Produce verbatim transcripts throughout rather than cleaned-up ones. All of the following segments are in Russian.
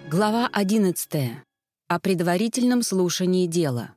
Глава одиннадцатая. О предварительном слушании дела.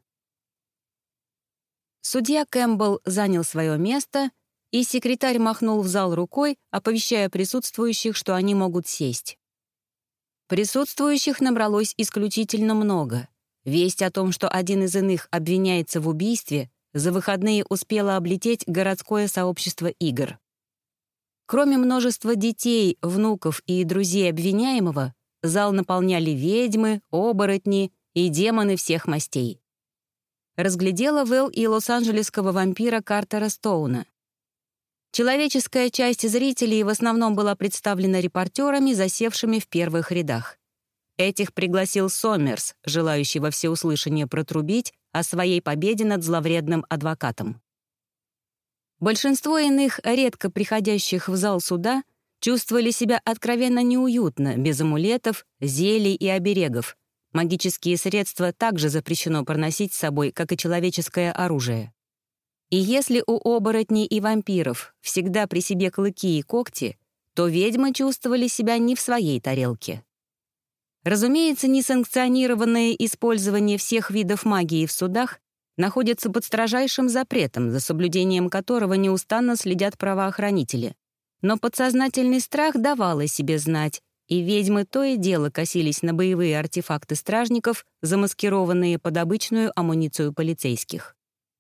Судья Кэмпбелл занял свое место, и секретарь махнул в зал рукой, оповещая присутствующих, что они могут сесть. Присутствующих набралось исключительно много. Весть о том, что один из иных обвиняется в убийстве, за выходные успела облететь городское сообщество игр. Кроме множества детей, внуков и друзей обвиняемого, зал наполняли ведьмы, оборотни и демоны всех мастей. Разглядела Вэл и лос-анджелесского вампира Картера Стоуна. Человеческая часть зрителей в основном была представлена репортерами, засевшими в первых рядах. Этих пригласил Сомерс, желающий во всеуслышание протрубить о своей победе над зловредным адвокатом. Большинство иных, редко приходящих в зал суда, чувствовали себя откровенно неуютно, без амулетов, зелий и оберегов. Магические средства также запрещено проносить с собой, как и человеческое оружие. И если у оборотней и вампиров всегда при себе клыки и когти, то ведьмы чувствовали себя не в своей тарелке. Разумеется, несанкционированное использование всех видов магии в судах находится под строжайшим запретом, за соблюдением которого неустанно следят правоохранители. Но подсознательный страх давал о себе знать, и ведьмы то и дело косились на боевые артефакты стражников, замаскированные под обычную амуницию полицейских.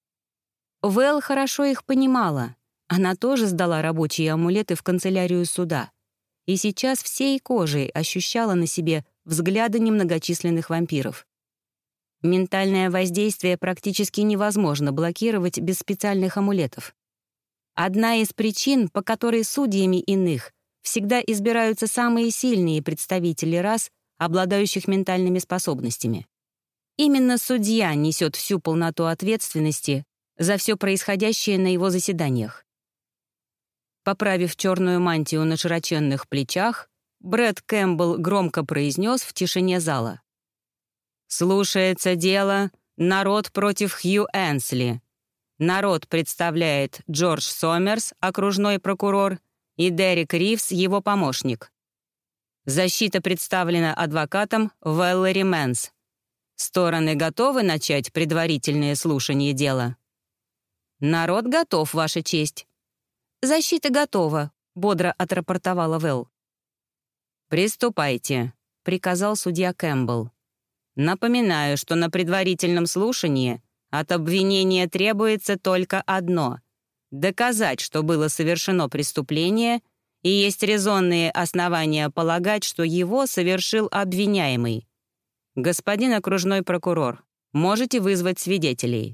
Вэл хорошо их понимала. Она тоже сдала рабочие амулеты в канцелярию суда. И сейчас всей кожей ощущала на себе взгляды немногочисленных вампиров. Ментальное воздействие практически невозможно блокировать без специальных амулетов. Одна из причин, по которой судьями иных всегда избираются самые сильные представители рас, обладающих ментальными способностями. Именно судья несет всю полноту ответственности за все происходящее на его заседаниях. Поправив черную мантию на широченных плечах, Брэд Кэмпбелл громко произнес в тишине зала: «Слушается дело «Народ против Хью Энсли». Народ представляет Джордж Сомерс, окружной прокурор, и Дерек Ривз, его помощник. Защита представлена адвокатом Вэллори Мэнс. Стороны готовы начать предварительное слушание дела?» «Народ готов, Ваша честь». «Защита готова», — бодро отрапортовала Вэл. «Приступайте», — приказал судья Кэмпбелл. «Напоминаю, что на предварительном слушании от обвинения требуется только одно — доказать, что было совершено преступление, и есть резонные основания полагать, что его совершил обвиняемый. Господин окружной прокурор, можете вызвать свидетелей».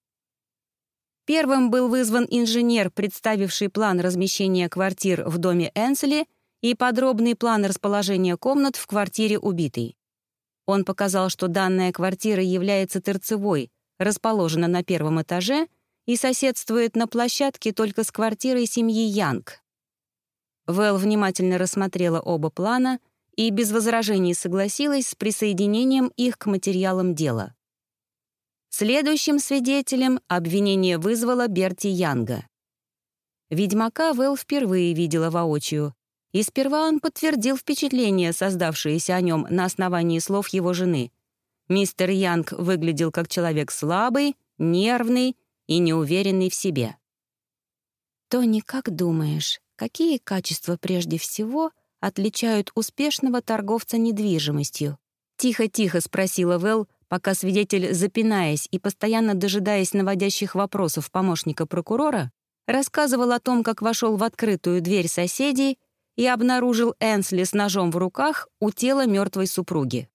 Первым был вызван инженер, представивший план размещения квартир в доме Энсли и подробный план расположения комнат в квартире убитой. Он показал, что данная квартира является торцевой, расположена на первом этаже и соседствует на площадке только с квартирой семьи Янг. Вэл внимательно рассмотрела оба плана и без возражений согласилась с присоединением их к материалам дела. Следующим свидетелем обвинение вызвало Берти Янга. Ведьмака Вэл впервые видела воочию, и сперва он подтвердил впечатление, создавшееся о нем на основании слов его жены. Мистер Янг выглядел как человек слабый, нервный и неуверенный в себе. «Тони, как думаешь, какие качества прежде всего отличают успешного торговца недвижимостью?» Тихо-тихо спросила Вэл, пока свидетель, запинаясь и постоянно дожидаясь наводящих вопросов помощника прокурора, рассказывал о том, как вошел в открытую дверь соседей и обнаружил Энсли с ножом в руках у тела мертвой супруги.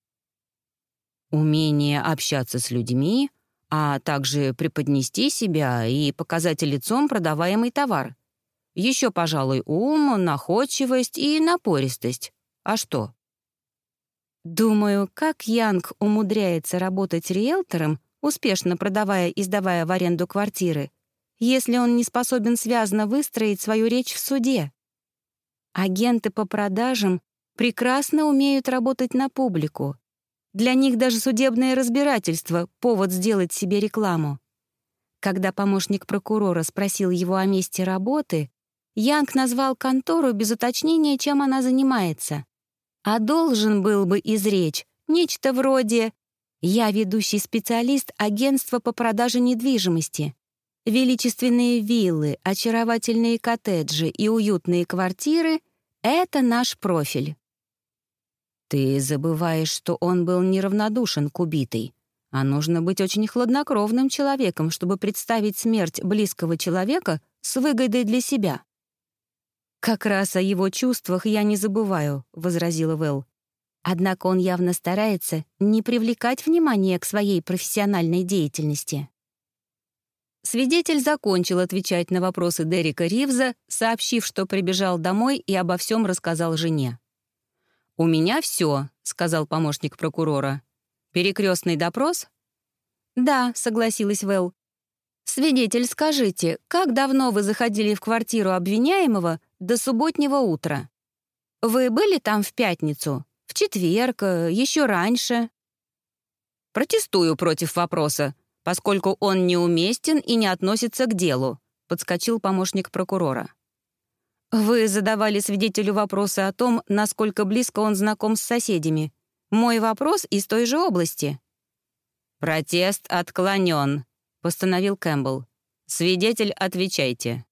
Умение общаться с людьми, а также преподнести себя и показать лицом продаваемый товар. Еще, пожалуй, ум, находчивость и напористость. А что? Думаю, как Янг умудряется работать риэлтором, успешно продавая и сдавая в аренду квартиры, если он не способен связно выстроить свою речь в суде. Агенты по продажам прекрасно умеют работать на публику. Для них даже судебное разбирательство — повод сделать себе рекламу. Когда помощник прокурора спросил его о месте работы, Янг назвал контору без уточнения, чем она занимается. а должен был бы изречь нечто вроде «Я ведущий специалист агентства по продаже недвижимости. Величественные виллы, очаровательные коттеджи и уютные квартиры — это наш профиль». Ты забываешь, что он был неравнодушен к убитой, а нужно быть очень хладнокровным человеком, чтобы представить смерть близкого человека с выгодой для себя. «Как раз о его чувствах я не забываю», — возразила Вэл. Однако он явно старается не привлекать внимание к своей профессиональной деятельности. Свидетель закончил отвечать на вопросы Дерека Ривза, сообщив, что прибежал домой и обо всем рассказал жене. «У меня все», — сказал помощник прокурора. «Перекрестный допрос?» «Да», — согласилась Вэл. «Свидетель, скажите, как давно вы заходили в квартиру обвиняемого до субботнего утра? Вы были там в пятницу, в четверг, еще раньше?» «Протестую против вопроса, поскольку он неуместен и не относится к делу», — подскочил помощник прокурора. «Вы задавали свидетелю вопросы о том, насколько близко он знаком с соседями. Мой вопрос из той же области». «Протест отклонен», — постановил Кэмпбелл. «Свидетель, отвечайте».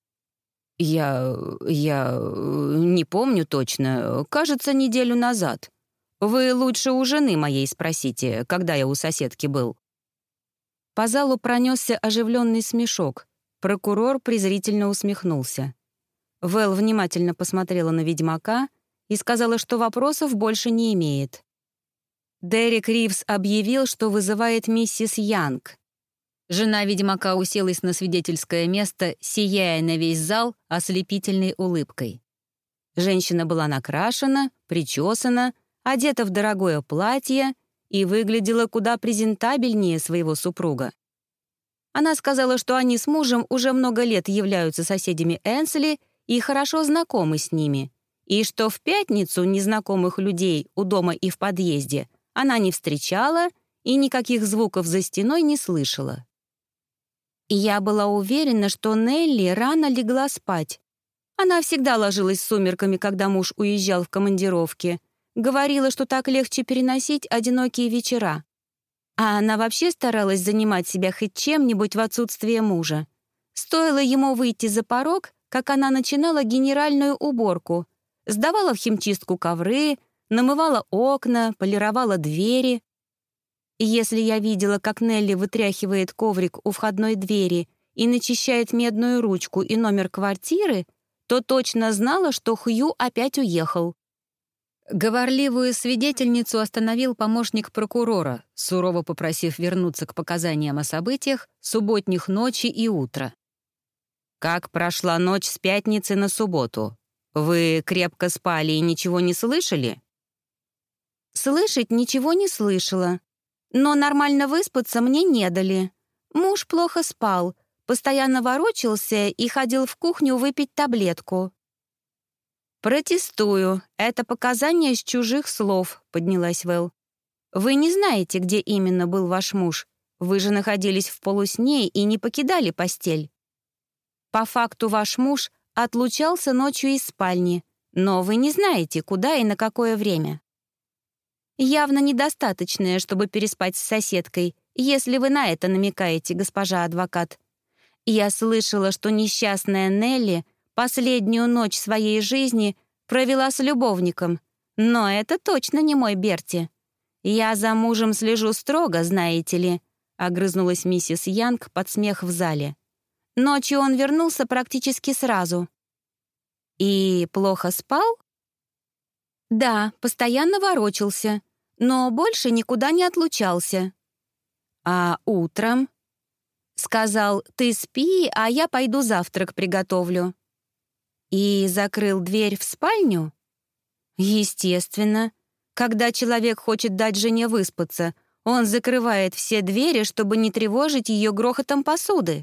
«Я... я... не помню точно. Кажется, неделю назад. Вы лучше у жены моей спросите, когда я у соседки был». По залу пронесся оживленный смешок. Прокурор презрительно усмехнулся. Вэл внимательно посмотрела на ведьмака и сказала, что вопросов больше не имеет. Дерек Ривз объявил, что вызывает миссис Янг. Жена ведьмака уселась на свидетельское место, сияя на весь зал ослепительной улыбкой. Женщина была накрашена, причесана, одета в дорогое платье и выглядела куда презентабельнее своего супруга. Она сказала, что они с мужем уже много лет являются соседями Энсли и хорошо знакомы с ними, и что в пятницу незнакомых людей у дома и в подъезде она не встречала и никаких звуков за стеной не слышала. Я была уверена, что Нелли рано легла спать. Она всегда ложилась с сумерками, когда муж уезжал в командировки. Говорила, что так легче переносить одинокие вечера. А она вообще старалась занимать себя хоть чем-нибудь в отсутствие мужа. Стоило ему выйти за порог, как она начинала генеральную уборку, сдавала в химчистку ковры, намывала окна, полировала двери. Если я видела, как Нелли вытряхивает коврик у входной двери и начищает медную ручку и номер квартиры, то точно знала, что Хью опять уехал. Говорливую свидетельницу остановил помощник прокурора, сурово попросив вернуться к показаниям о событиях субботних ночи и утра. «Как прошла ночь с пятницы на субботу? Вы крепко спали и ничего не слышали?» «Слышать ничего не слышала. Но нормально выспаться мне не дали. Муж плохо спал, постоянно ворочался и ходил в кухню выпить таблетку». «Протестую. Это показания с чужих слов», — поднялась Вэл. «Вы не знаете, где именно был ваш муж. Вы же находились в полусне и не покидали постель. По факту ваш муж отлучался ночью из спальни, но вы не знаете, куда и на какое время. Явно недостаточное, чтобы переспать с соседкой, если вы на это намекаете, госпожа адвокат. Я слышала, что несчастная Нелли последнюю ночь своей жизни провела с любовником, но это точно не мой Берти. Я за мужем слежу строго, знаете ли», — огрызнулась миссис Янг под смех в зале. «Ночью он вернулся практически сразу». «И плохо спал?» «Да, постоянно ворочался, но больше никуда не отлучался». «А утром?» «Сказал, ты спи, а я пойду завтрак приготовлю». «И закрыл дверь в спальню?» «Естественно. Когда человек хочет дать жене выспаться, он закрывает все двери, чтобы не тревожить ее грохотом посуды».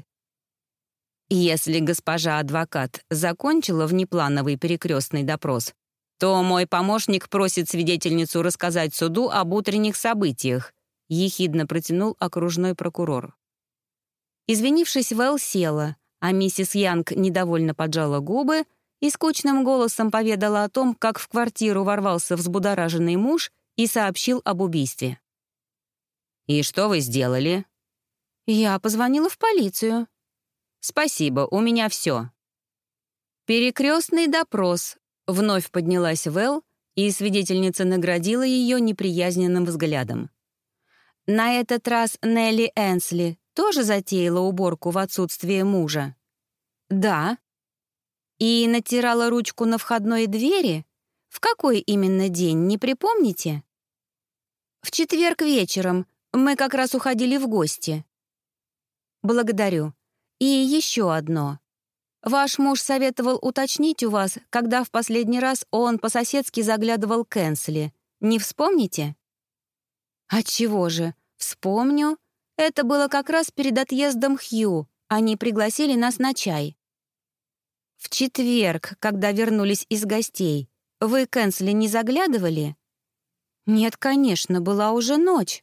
«Если госпожа адвокат закончила внеплановый перекрестный допрос, то мой помощник просит свидетельницу рассказать суду об утренних событиях», — ехидно протянул окружной прокурор. Извинившись, Вэл села, а миссис Янг недовольно поджала губы и скучным голосом поведала о том, как в квартиру ворвался взбудораженный муж и сообщил об убийстве. «И что вы сделали?» «Я позвонила в полицию». «Спасибо, у меня все». «Перекрестный допрос», — вновь поднялась Вэл, и свидетельница наградила ее неприязненным взглядом. «На этот раз Нелли Энсли тоже затеяла уборку в отсутствие мужа?» «Да». «И натирала ручку на входной двери? В какой именно день, не припомните?» «В четверг вечером. Мы как раз уходили в гости». «Благодарю. И еще одно. Ваш муж советовал уточнить у вас, когда в последний раз он по-соседски заглядывал к Энсли. Не вспомните?» «Отчего же? Вспомню. Это было как раз перед отъездом Хью. Они пригласили нас на чай». «В четверг, когда вернулись из гостей, вы к Энсли не заглядывали?» «Нет, конечно, была уже ночь».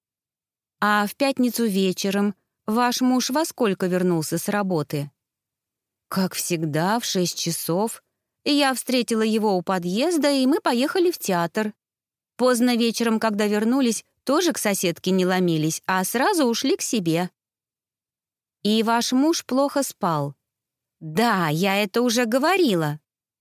«А в пятницу вечером ваш муж во сколько вернулся с работы?» «Как всегда, в шесть часов. Я встретила его у подъезда, и мы поехали в театр. Поздно вечером, когда вернулись, тоже к соседке не ломились, а сразу ушли к себе». «И ваш муж плохо спал?» «Да, я это уже говорила».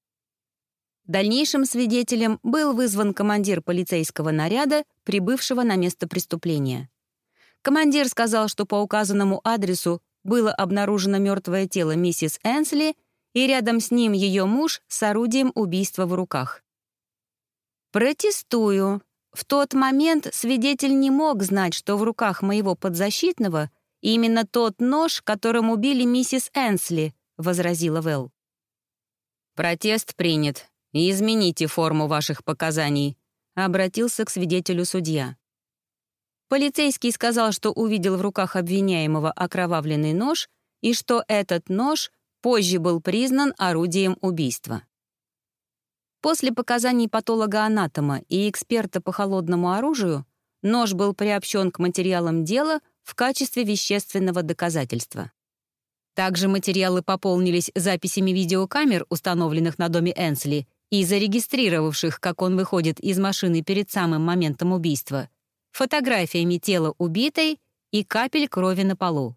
Дальнейшим свидетелем был вызван командир полицейского наряда, прибывшего на место преступления. Командир сказал, что по указанному адресу было обнаружено мертвое тело миссис Энсли и рядом с ним ее муж с орудием убийства в руках. «Протестую. В тот момент свидетель не мог знать, что в руках моего подзащитного именно тот нож, которым убили миссис Энсли», — возразила Вэл. «Протест принят. Измените форму ваших показаний», — обратился к свидетелю судья. Полицейский сказал, что увидел в руках обвиняемого окровавленный нож и что этот нож позже был признан орудием убийства. После показаний патолога-анатома и эксперта по холодному оружию нож был приобщен к материалам дела в качестве вещественного доказательства. Также материалы пополнились записями видеокамер, установленных на доме Энсли, и зарегистрировавших, как он выходит из машины перед самым моментом убийства, фотографиями тела убитой и капель крови на полу.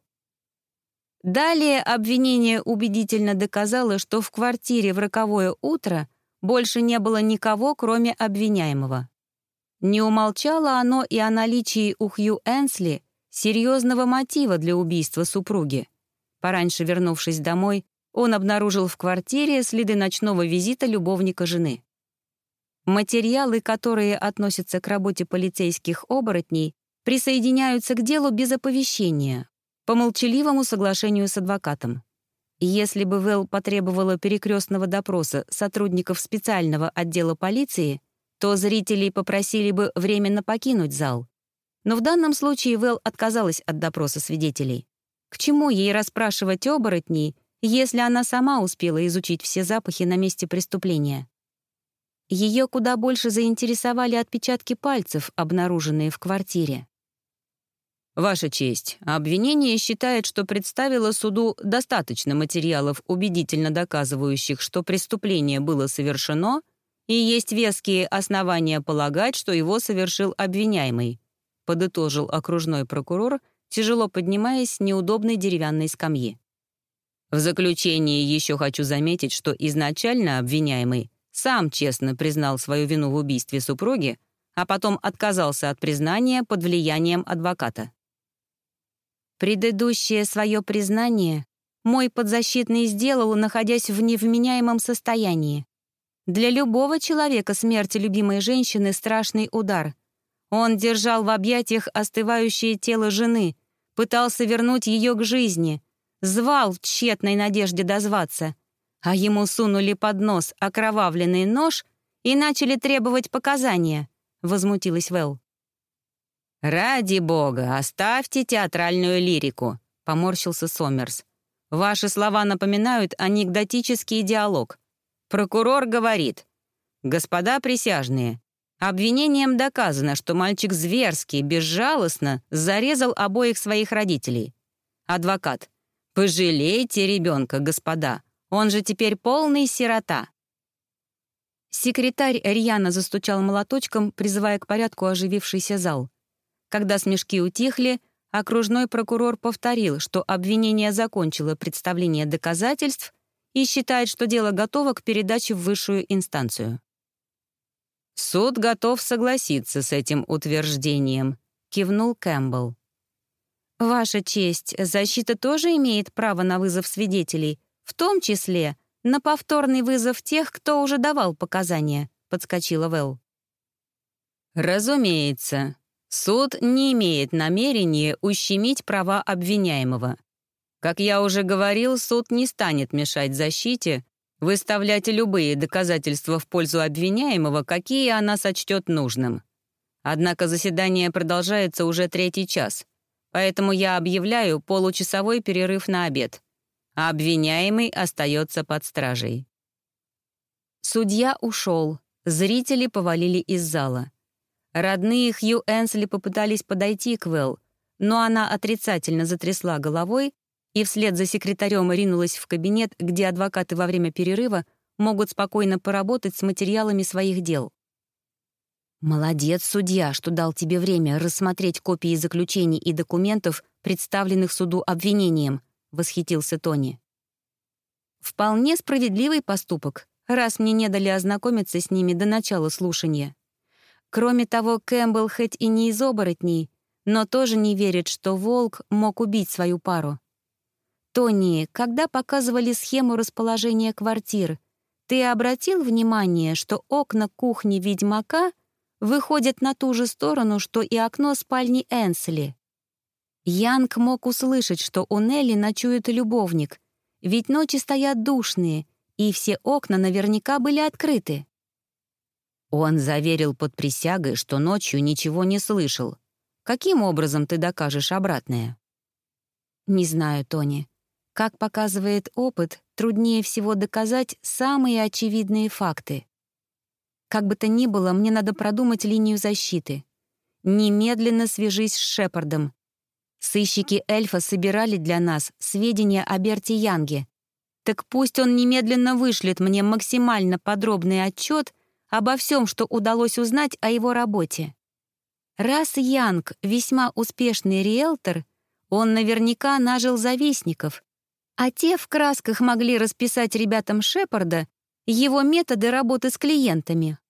Далее обвинение убедительно доказало, что в квартире в роковое утро больше не было никого, кроме обвиняемого. Не умолчало оно и о наличии у Хью Энсли серьезного мотива для убийства супруги. Пораньше вернувшись домой, он обнаружил в квартире следы ночного визита любовника жены. Материалы, которые относятся к работе полицейских оборотней, присоединяются к делу без оповещения, по молчаливому соглашению с адвокатом. Если бы Вэл потребовала перекрестного допроса сотрудников специального отдела полиции, то зрителей попросили бы временно покинуть зал. Но в данном случае Вэл отказалась от допроса свидетелей. К чему ей расспрашивать оборотней, если она сама успела изучить все запахи на месте преступления? Ее куда больше заинтересовали отпечатки пальцев, обнаруженные в квартире. «Ваша честь, обвинение считает, что представило суду достаточно материалов, убедительно доказывающих, что преступление было совершено, и есть веские основания полагать, что его совершил обвиняемый», подытожил окружной прокурор, тяжело поднимаясь с неудобной деревянной скамьи. В заключение еще хочу заметить, что изначально обвиняемый сам честно признал свою вину в убийстве супруги, а потом отказался от признания под влиянием адвоката. Предыдущее свое признание мой подзащитный сделал, находясь в невменяемом состоянии. Для любого человека смерть любимой женщины — страшный удар. Он держал в объятиях остывающее тело жены, пытался вернуть ее к жизни, звал в тщетной надежде дозваться, а ему сунули под нос окровавленный нож и начали требовать показания, — возмутилась Вэл. «Ради бога, оставьте театральную лирику», — поморщился Сомерс. «Ваши слова напоминают анекдотический диалог. Прокурор говорит: «Господа присяжные, обвинением доказано, что мальчик зверски, безжалостно зарезал обоих своих родителей». Адвокат: «Пожалейте ребенка, господа. Он же теперь полный сирота». Секретарь рьяно застучал молоточком, призывая к порядку оживившийся зал. Когда смешки утихли, окружной прокурор повторил, что обвинение закончило представление доказательств и считает, что дело готово к передаче в высшую инстанцию. «Суд готов согласиться с этим утверждением», — кивнул Кэмпбелл. «Ваша честь, защита тоже имеет право на вызов свидетелей, в том числе на повторный вызов тех, кто уже давал показания», — подскочила Вэл. «Разумеется, суд не имеет намерения ущемить права обвиняемого. Как я уже говорил, суд не станет мешать защите выставлять любые доказательства в пользу обвиняемого, какие она сочтет нужным. Однако заседание продолжается уже третий час, поэтому я объявляю получасовой перерыв на обед, а обвиняемый остается под стражей». Судья ушел, зрители повалили из зала. Родные Хью Энсли попытались подойти к Вэл, но она отрицательно затрясла головой и вслед за секретарем ринулась в кабинет, где адвокаты во время перерыва могут спокойно поработать с материалами своих дел. «Молодец, судья, что дал тебе время рассмотреть копии заключений и документов, представленных суду обвинением», — восхитился Тони. «Вполне справедливый поступок, раз мне не дали ознакомиться с ними до начала слушания. Кроме того, Кэмпбелл хоть и не из оборотней, но тоже не верит, что волк мог убить свою пару. Тони, когда показывали схему расположения квартир, ты обратил внимание, что окна кухни ведьмака выходят на ту же сторону, что и окно спальни Энсли? Янг мог услышать, что у Нелли ночует любовник, ведь ночи стоят душные, и все окна наверняка были открыты. Он заверил под присягой, что ночью ничего не слышал. Каким образом ты докажешь обратное? Не знаю, Тони. Как показывает опыт, труднее всего доказать самые очевидные факты. Как бы то ни было, мне надо продумать линию защиты. Немедленно свяжись с Шепардом. Сыщики эльфа собирали для нас сведения о Берти Янге. Так пусть он немедленно вышлет мне максимально подробный отчет обо всем, что удалось узнать о его работе. Раз Янг весьма успешный риэлтор, он наверняка нажил завистников, а те в красках могли расписать ребятам Шепарда его методы работы с клиентами.